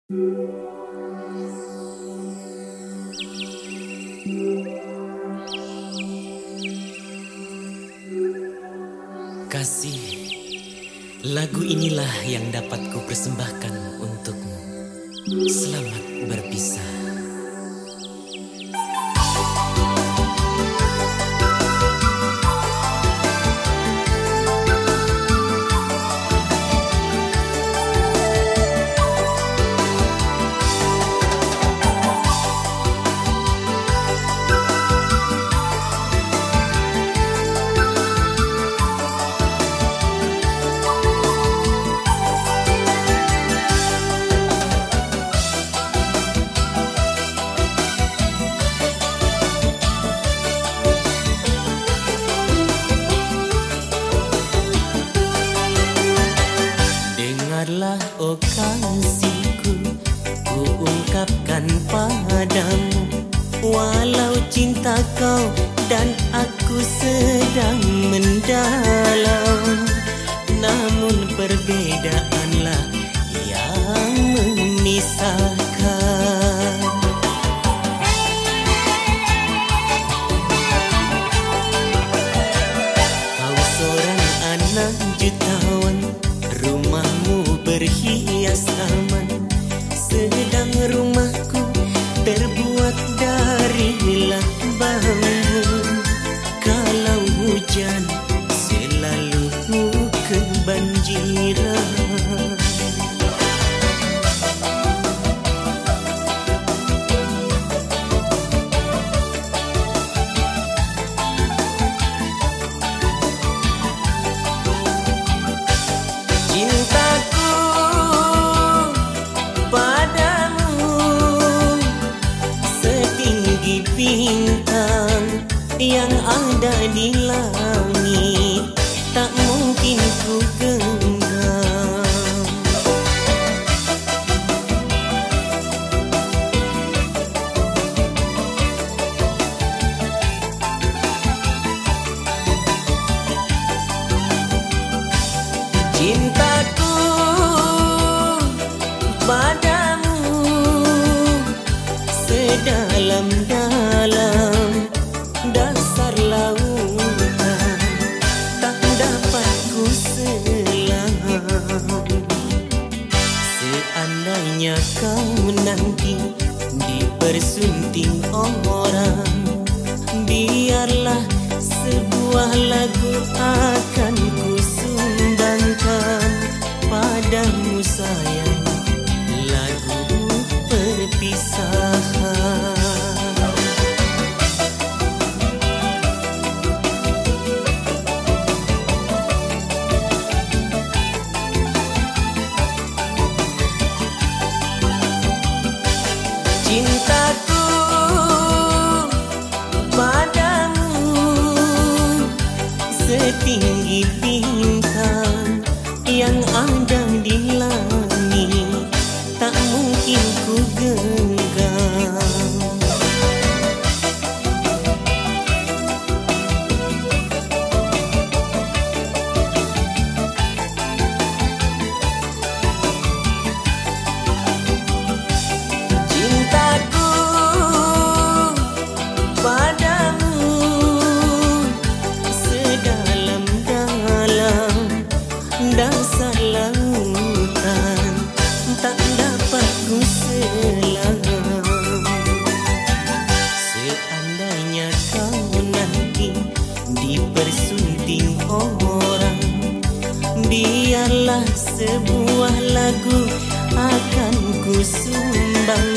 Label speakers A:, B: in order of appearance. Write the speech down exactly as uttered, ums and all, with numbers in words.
A: Kasih, lagu inilah yang dapat ku persembahkan untukmu. Selamat berpisah. Dengarlah, oh kasihku, ku ungkapkan padamu, walau cinta kau dan aku sedang mendalam, namun perbedaanlah yang memisahkan. Kau seorang anak jutawan, rumahmu berhias taman, sedang rumahku terbuat dari milah bambu. Kalau hujan selalu kebanjiran. Cintaku padamu setinggi bintang yang ada di langit, tak mungkin ku genggam. Cintaku padamu sedalam-dalam dasar lautan, tak dapat ku selam. Seandainya kau nanti dipersunting orang, biarlah sebuah lagu akan ku sumbangkan padamu sayang, lagu perpisahan. Cintaku padamu setinggi bintang yang ada di langit, tak mungkin ku genggam. Cintaku padamu sedalam-dalam dasar lautan, tak dapat ku selam. Seandainya kau nanti dipersunting orang, biarlah sebuah lagu akan ku sumbang